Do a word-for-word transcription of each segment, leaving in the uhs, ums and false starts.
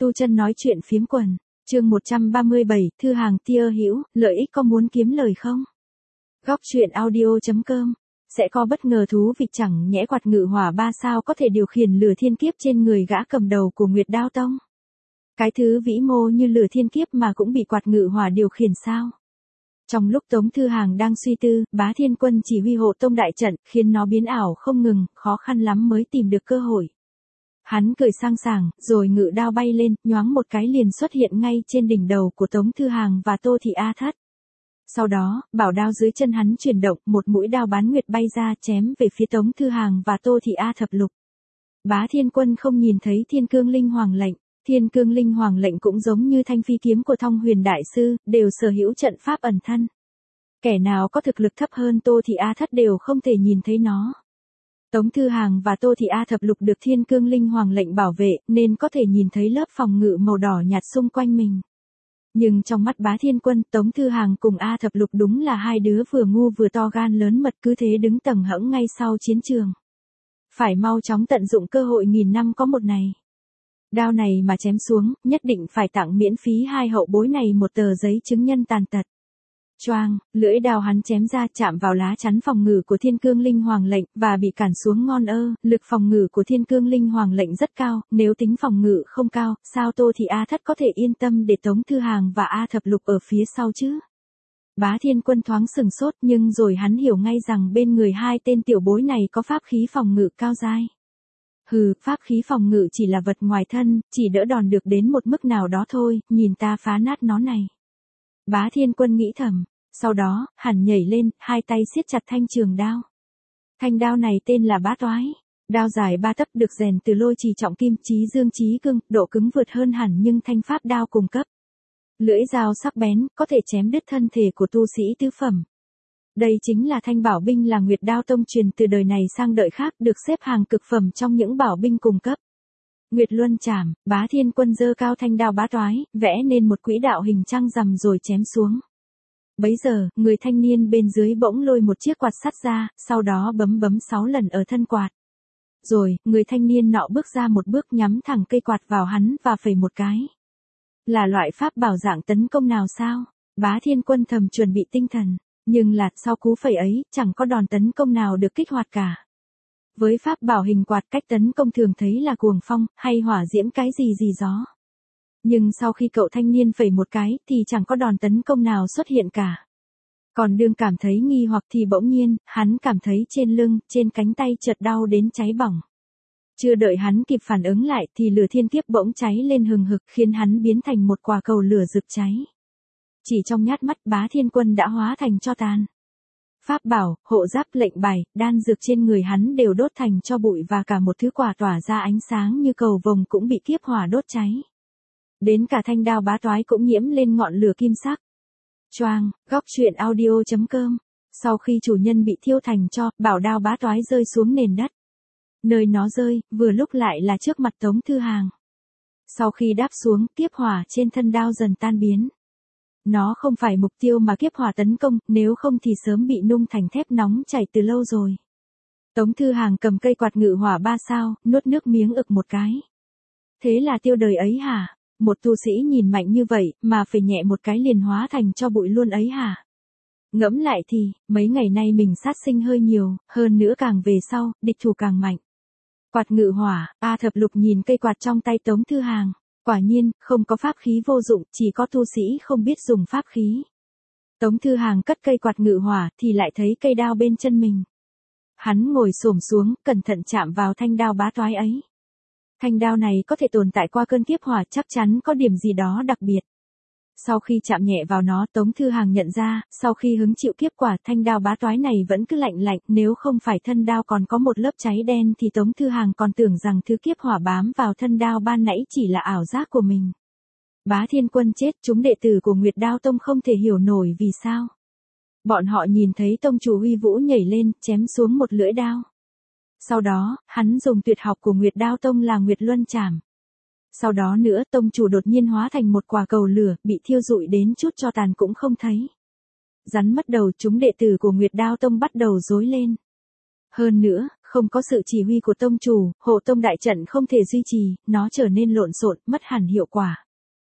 Tu chân nói chuyện phiếm quần, chương một trăm ba mươi bảy, thư hàng tia hữu, lợi ích có muốn kiếm lời không? Góc truyện audio.com, sẽ có bất ngờ thú vị chẳng nhẽ quạt ngự hỏa ba sao có thể điều khiển lửa thiên kiếp trên người gã cầm đầu của Nguyệt Đao Tông. Cái thứ vĩ mô như lửa thiên kiếp mà cũng bị quạt ngự hỏa điều khiển sao? Trong lúc Tống Thư Hàng đang suy tư, Bá Thiên Quân chỉ huy hộ tông đại trận, khiến nó biến ảo không ngừng, khó khăn lắm mới tìm được cơ hội. Hắn cười sang sảng, rồi ngự đao bay lên, nhoáng một cái liền xuất hiện ngay trên đỉnh đầu của Tống Thư Hàng và Tô Thị A Thất. Sau đó, bảo đao dưới chân hắn chuyển động, một mũi đao bán nguyệt bay ra chém về phía Tống Thư Hàng và Tô Thị A Thập Lục. Bá Thiên Quân không nhìn thấy Thiên Cương Linh Hoàng lệnh, Thiên Cương Linh Hoàng lệnh cũng giống như thanh phi kiếm của Thông Huyền Đại Sư, đều sở hữu trận pháp ẩn thân. Kẻ nào có thực lực thấp hơn Tô Thị A Thất đều không thể nhìn thấy nó. Tống Thư Hàng và Tô Thị A Thập Lục được Thiên Cương Linh Hoàng lệnh bảo vệ, nên có thể nhìn thấy lớp phòng ngự màu đỏ nhạt xung quanh mình. Nhưng trong mắt Bá Thiên Quân, Tống Thư Hàng cùng A Thập Lục đúng là hai đứa vừa ngu vừa to gan lớn mật, cứ thế đứng tầng hẫng ngay sau chiến trường. Phải mau chóng tận dụng cơ hội nghìn năm có một này. Đao này mà chém xuống, nhất định phải tặng miễn phí hai hậu bối này một tờ giấy chứng nhân tàn tật. Choang, lưỡi đao hắn chém ra chạm vào lá chắn phòng ngự của Thiên Cương Linh Hoàng lệnh, và bị cản xuống ngon ơ, lực phòng ngự của Thiên Cương Linh Hoàng lệnh rất cao, nếu tính phòng ngự không cao, sao Tô Thị A Thất có thể yên tâm để Tống Thư Hàng và A Thập Lục ở phía sau chứ? Bá Thiên Quân thoáng sừng sốt, nhưng rồi hắn hiểu ngay rằng bên người hai tên tiểu bối này có pháp khí phòng ngự cao dai. Hừ, pháp khí phòng ngự chỉ là vật ngoài thân, chỉ đỡ đòn được đến một mức nào đó thôi, nhìn ta phá nát nó này. Bá Thiên Quân nghĩ thầm. Sau đó, hắn nhảy lên, hai tay siết chặt thanh trường đao. Thanh đao này tên là Bá Toái. Đao dài ba tấc được rèn từ lôi trì trọng kim, chí dương chí cương, độ cứng vượt hơn hẳn nhưng thanh pháp đao cùng cấp. Lưỡi dao sắc bén, có thể chém đứt thân thể của tu sĩ tứ phẩm. Đây chính là thanh bảo binh là Nguyệt Đao Tông truyền từ đời này sang đời khác, được xếp hàng cực phẩm trong những bảo binh cùng cấp. Nguyệt Luân Trảm, Bá Thiên Quân giơ cao thanh đao Bá Toái, vẽ nên một quỹ đạo hình trăng rằm rồi chém xuống. Bấy giờ, người thanh niên bên dưới bỗng lôi một chiếc quạt sắt ra, sau đó bấm bấm sáu lần ở thân quạt. Rồi, người thanh niên nọ bước ra một bước nhắm thẳng cây quạt vào hắn và phẩy một cái. Là loại pháp bảo dạng tấn công nào sao? Bá Thiên Quân thầm chuẩn bị tinh thần, nhưng là sau cú phẩy ấy, chẳng có đòn tấn công nào được kích hoạt cả. Với pháp bảo hình quạt, cách tấn công thường thấy là cuồng phong, hay hỏa diễm cái gì gì gió. Nhưng sau khi cậu thanh niên phẩy một cái, thì chẳng có đòn tấn công nào xuất hiện cả. Còn đương cảm thấy nghi hoặc thì bỗng nhiên, hắn cảm thấy trên lưng, trên cánh tay chợt đau đến cháy bỏng. Chưa đợi hắn kịp phản ứng lại thì lửa thiên kiếp bỗng cháy lên hừng hực, khiến hắn biến thành một quả cầu lửa rực cháy. Chỉ trong nhát mắt, Bá Thiên Quân đã hóa thành tro tàn. Pháp bảo, hộ giáp, lệnh bài, đan dược trên người hắn đều đốt thành tro bụi, và cả một thứ quả tỏa ra ánh sáng như cầu vồng cũng bị kiếp hỏa đốt cháy. Đến cả thanh đao Bá Toái cũng nhiễm lên ngọn lửa kim sắc. Choang, góc truyện audio.com. Sau khi chủ nhân bị thiêu thành tro, bảo đao Bá Toái rơi xuống nền đất. Nơi nó rơi, vừa lúc lại là trước mặt Tống Thư Hàng. Sau khi đáp xuống, kiếp hỏa trên thân đao dần tan biến. Nó không phải mục tiêu mà kiếp hỏa tấn công, nếu không thì sớm bị nung thành thép nóng chảy từ lâu rồi. Tống Thư Hàng cầm cây quạt ngự hỏa ba sao, nuốt nước miếng ực một cái. Thế là tiêu đời ấy hả? Một tu sĩ nhìn mạnh như vậy, mà phải nhẹ một cái liền hóa thành cho bụi luôn ấy hả? Ngẫm lại thì, mấy ngày nay mình sát sinh hơi nhiều, hơn nữa càng về sau, địch thủ càng mạnh. Quạt ngự hỏa, A Thập Lục nhìn cây quạt trong tay Tống Thư Hàng. Quả nhiên, không có pháp khí vô dụng, chỉ có tu sĩ không biết dùng pháp khí. Tống Thư Hàng cất cây quạt ngự hỏa, thì lại thấy cây đao bên chân mình. Hắn ngồi xổm xuống, cẩn thận chạm vào thanh đao Bá Toái ấy. Thanh đao này có thể tồn tại qua cơn kiếp hỏa, chắc chắn có điểm gì đó đặc biệt. Sau khi chạm nhẹ vào nó, Tống Thư Hàng nhận ra, sau khi hứng chịu kiếp quả, thanh đao Bá Toái này vẫn cứ lạnh lạnh, nếu không phải thân đao còn có một lớp cháy đen thì Tống Thư Hàng còn tưởng rằng thứ kiếp hỏa bám vào thân đao ban nãy chỉ là ảo giác của mình. Bá Thiên Quân chết, chúng đệ tử của Nguyệt Đao Tông không thể hiểu nổi vì sao. Bọn họ nhìn thấy tông chủ uy vũ nhảy lên, chém xuống một lưỡi đao. Sau đó, hắn dùng tuyệt học của Nguyệt Đao Tông là Nguyệt Luân Trảm. Sau đó nữa, tông chủ đột nhiên hóa thành một quả cầu lửa, bị thiêu rụi đến chút tro tàn cũng không thấy. Rắn mất đầu, chúng đệ tử của Nguyệt Đao Tông bắt đầu rối lên. Hơn nữa, Không có sự chỉ huy của tông chủ, hộ tông đại trận không thể duy trì, nó trở nên lộn xộn, mất hẳn hiệu quả.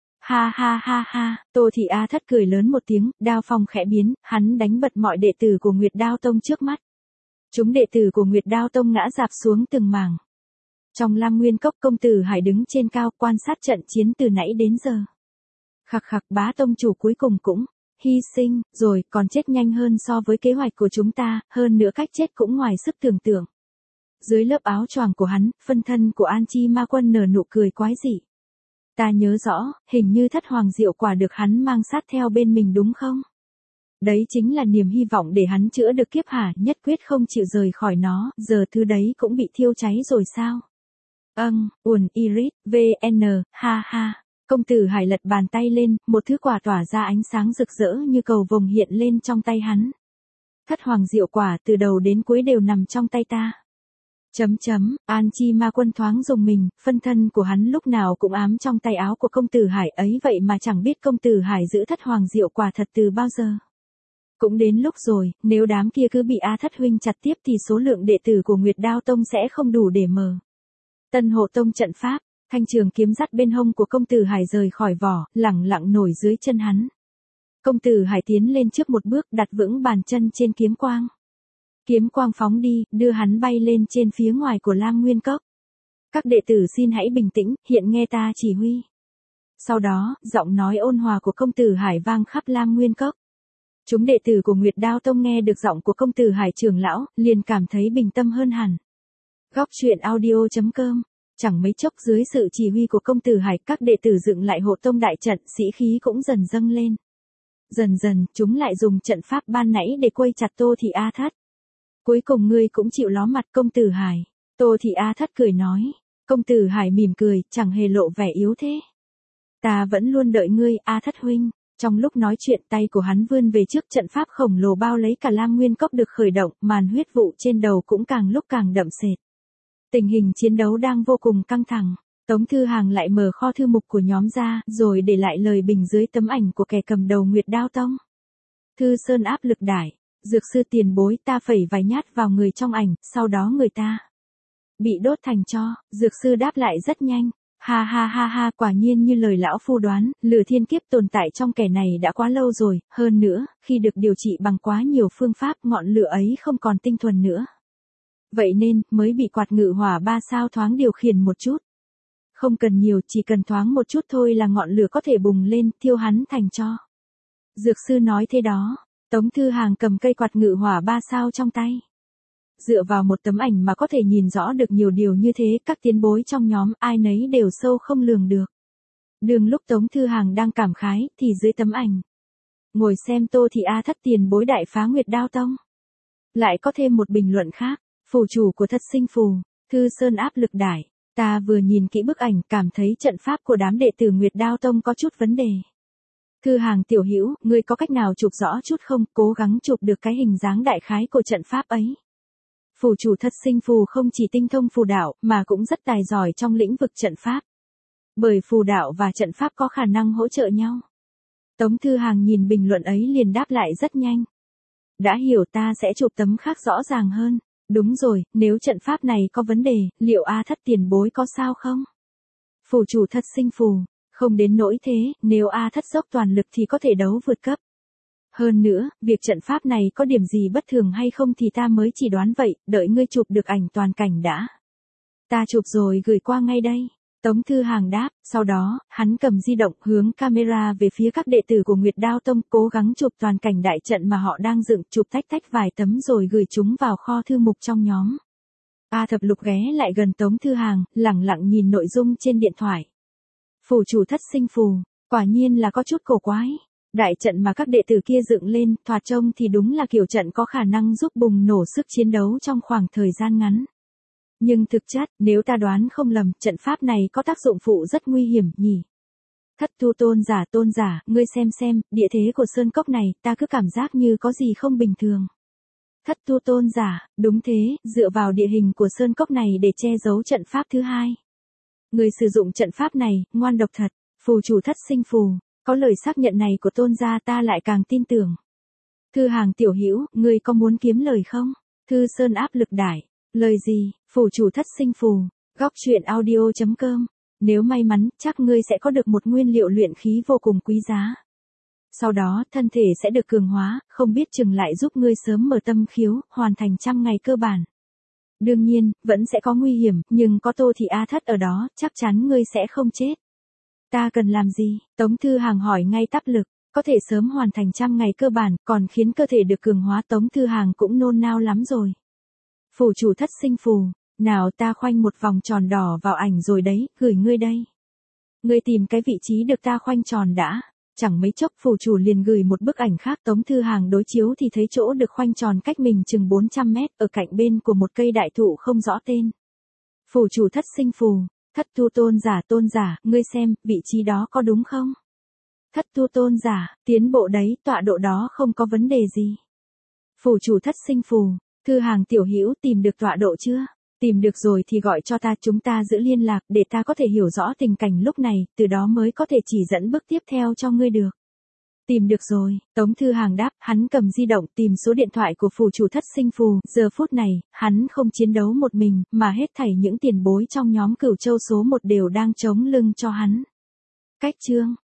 Ha ha ha ha, Tô Thị A Thất cười lớn một tiếng, đao phong khẽ biến, hắn đánh bật mọi đệ tử của Nguyệt Đao Tông trước mắt. Chúng đệ tử của Nguyệt Đao Tông ngã rạp xuống từng mảng. Trong Lam Nguyên Cốc, công tử Hải đứng trên cao quan sát trận chiến từ nãy đến giờ. Khặc khặc, bá tông chủ cuối cùng cũng hy sinh, rồi, còn chết nhanh hơn so với kế hoạch của chúng ta, hơn nữa cách chết cũng ngoài sức tưởng tượng. Dưới lớp áo choàng của hắn, phân thân của An Chi Ma Quân nở nụ cười quái dị. Ta nhớ rõ, hình như thất hoàng diệu quả được hắn mang sát theo bên mình đúng không? Đấy chính là niềm hy vọng để hắn chữa được kiếp hả, nhất quyết không chịu rời khỏi nó, giờ thứ đấy cũng bị thiêu cháy rồi sao? Âng, uồn iris, vn, ha ha. Công tử Hải lật bàn tay lên, một thứ quả tỏa ra ánh sáng rực rỡ như cầu vồng hiện lên trong tay hắn. Thất hoàng diệu quả từ đầu đến cuối đều nằm trong tay ta. Chấm chấm, An Chi Ma Quân thoáng dùng mình, phân thân của hắn lúc nào cũng ám trong tay áo của công tử Hải ấy, vậy mà chẳng biết công tử Hải giữ thất hoàng diệu quả thật từ bao giờ. Cũng đến lúc rồi, nếu đám kia cứ bị A Thất huynh chặt tiếp thì số lượng đệ tử của Nguyệt Đao Tông sẽ không đủ để mở. Tân Hộ Tông trận pháp, thanh trường kiếm dắt bên hông của công tử Hải rời khỏi vỏ, lẳng lặng nổi dưới chân hắn. Công tử Hải tiến lên trước một bước, đặt vững bàn chân trên kiếm quang. Kiếm quang phóng đi, đưa hắn bay lên trên phía ngoài của Lam Nguyên Cốc. Các đệ tử xin hãy bình tĩnh, hiện nghe ta chỉ huy. Sau đó, giọng nói ôn hòa của công tử Hải vang khắp Lam Nguyên Cốc. Chúng đệ tử của Nguyệt Đao Tông nghe được giọng của công tử Hải trưởng lão, liền cảm thấy bình tâm hơn hẳn. Góc truyện audio chấm com. Chẳng mấy chốc dưới sự chỉ huy của công tử Hải, các đệ tử dựng lại hộ tông đại trận, sĩ khí cũng dần dâng lên. Dần dần, chúng lại dùng trận pháp ban nãy để quây chặt Tô Thị A Thất. Cuối cùng ngươi cũng chịu ló mặt công tử Hải. Tô Thị A Thất cười nói. Công tử Hải mỉm cười, chẳng hề lộ vẻ yếu thế. Ta vẫn luôn đợi ngươi, A Thất huynh. Trong lúc nói chuyện, tay của hắn vươn về trước, trận pháp khổng lồ bao lấy cả Lam Nguyên Cốc được khởi động, màn huyết vụ trên đầu cũng càng lúc càng đậm sệt. Tình hình chiến đấu đang vô cùng căng thẳng. Tống Thư Hàng lại mở kho thư mục của nhóm ra, rồi để lại lời bình dưới tấm ảnh của kẻ cầm đầu Nguyệt Đao Tông. Thư Sơn áp lực đại. Dược sư tiền bối, ta phẩy vài nhát vào người trong ảnh, sau đó người ta bị đốt thành tro. Dược sư đáp lại rất nhanh. Ha ha ha ha, quả nhiên như lời lão phu đoán, lửa thiên kiếp tồn tại trong kẻ này đã quá lâu rồi, hơn nữa, khi được điều trị bằng quá nhiều phương pháp, ngọn lửa ấy không còn tinh thuần nữa. Vậy nên, mới bị quạt ngự hỏa ba sao thoáng điều khiển một chút. Không cần nhiều, chỉ cần thoáng một chút thôi là ngọn lửa có thể bùng lên, thiêu hắn thành tro. Dược sư nói thế đó. Tống Thư Hàng cầm cây quạt ngự hỏa ba sao trong tay. Dựa vào một tấm ảnh mà có thể nhìn rõ được nhiều điều như thế, các tiến bối trong nhóm ai nấy đều sâu không lường được. Đường lúc Tống Thư Hàng đang cảm khái, thì dưới tấm ảnh, ngồi xem Tô Thị A Thất tiền bối đại phá Nguyệt Đao Tông. Lại có thêm một bình luận khác, phù chủ của Thất Sinh Phù, Thư Sơn áp lực đại. Ta vừa nhìn kỹ bức ảnh, cảm thấy trận pháp của đám đệ tử Nguyệt Đao Tông có chút vấn đề. Thư Hàng tiểu hữu, ngươi có cách nào chụp rõ chút không, cố gắng chụp được cái hình dáng đại khái của trận pháp ấy. Phù chủ Thất Sinh Phù không chỉ tinh thông phù đạo, mà cũng rất tài giỏi trong lĩnh vực trận pháp. Bởi phù đạo và trận pháp có khả năng hỗ trợ nhau. Tống Thư Hàng nhìn bình luận ấy liền đáp lại rất nhanh. Đã hiểu, ta sẽ chụp tấm khác rõ ràng hơn. Đúng rồi, nếu trận pháp này có vấn đề, liệu A Thất tiền bối có sao không? Phù chủ Thất Sinh Phù. Không đến nỗi thế, nếu A Thất dốc toàn lực thì có thể đấu vượt cấp. Hơn nữa, việc trận pháp này có điểm gì bất thường hay không thì ta mới chỉ đoán vậy, đợi ngươi chụp được ảnh toàn cảnh đã. Ta chụp rồi gửi qua ngay đây. Tống Thư Hàng đáp, sau đó, hắn cầm di động hướng camera về phía các đệ tử của Nguyệt Đao Tông, cố gắng chụp toàn cảnh đại trận mà họ đang dựng, chụp tách tách vài tấm rồi gửi chúng vào kho thư mục trong nhóm. A Thập Lục ghé lại gần Tống Thư Hàng, lẳng lặng nhìn nội dung trên điện thoại. Phù chủ Thất Sinh Phù, quả nhiên là có chút cổ quái. Đại trận mà các đệ tử kia dựng lên, thoạt trông thì đúng là kiểu trận có khả năng giúp bùng nổ sức chiến đấu trong khoảng thời gian ngắn. Nhưng thực chất, nếu ta đoán không lầm, trận pháp này có tác dụng phụ rất nguy hiểm nhỉ. Thất tu tôn giả tôn giả, ngươi xem xem, địa thế của sơn cốc này, ta cứ cảm giác như có gì không bình thường. Thất tu tôn giả, đúng thế, dựa vào địa hình của sơn cốc này để che giấu trận pháp thứ hai. Người sử dụng trận pháp này, ngoan độc thật, phù chủ Thất Sinh Phù, có lời xác nhận này của tôn gia ta lại càng tin tưởng. Thư Hàng tiểu hữu, ngươi có muốn kiếm lời không? Thư Sơn áp lực đại. Lời gì, phù chủ thất sinh phù, góc truyện audio.com. Nếu may mắn, chắc ngươi sẽ có được một nguyên liệu luyện khí vô cùng quý giá. Sau đó, thân thể sẽ được cường hóa, không biết chừng lại giúp ngươi sớm mở tâm khiếu, hoàn thành trăm ngày cơ bản. Đương nhiên, vẫn sẽ có nguy hiểm, nhưng có Tô Thị A Thất ở đó, chắc chắn ngươi sẽ không chết. Ta cần làm gì? Tống Thư Hàng hỏi ngay tắp lực. Có thể sớm hoàn thành trăm ngày cơ bản, còn khiến cơ thể được cường hóa. Tống Thư Hàng cũng nôn nao lắm rồi. Phù chủ thất sinh phù, nào ta khoanh một vòng tròn đỏ vào ảnh rồi đấy, gửi ngươi đây. Ngươi tìm cái vị trí được ta khoanh tròn đã. Chẳng mấy chốc phù chủ liền gửi một bức ảnh khác. Tống Thư Hàng đối chiếu thì thấy chỗ được khoanh tròn cách mình chừng bốn trăm mét, ở cạnh bên của một cây đại thụ không rõ tên. Phù chủ thất sinh phù, thất tu tôn giả tôn giả, ngươi xem, vị trí đó có đúng không? Thất tu tôn giả, tiến bộ đấy, tọa độ đó không có vấn đề gì. Phù chủ thất sinh phù, Thư Hàng tiểu hữu tìm được tọa độ chưa? Tìm được rồi thì gọi cho ta, chúng ta giữ liên lạc để ta có thể hiểu rõ tình cảnh lúc này, từ đó mới có thể chỉ dẫn bước tiếp theo cho ngươi được. Tìm được rồi, Tống Thư Hàng đáp, hắn cầm di động tìm số điện thoại của phù chủ thất sinh phù, giờ phút này, hắn không chiến đấu một mình, mà hết thảy những tiền bối trong nhóm Cửu Châu số một đều đang chống lưng cho hắn. Cách chương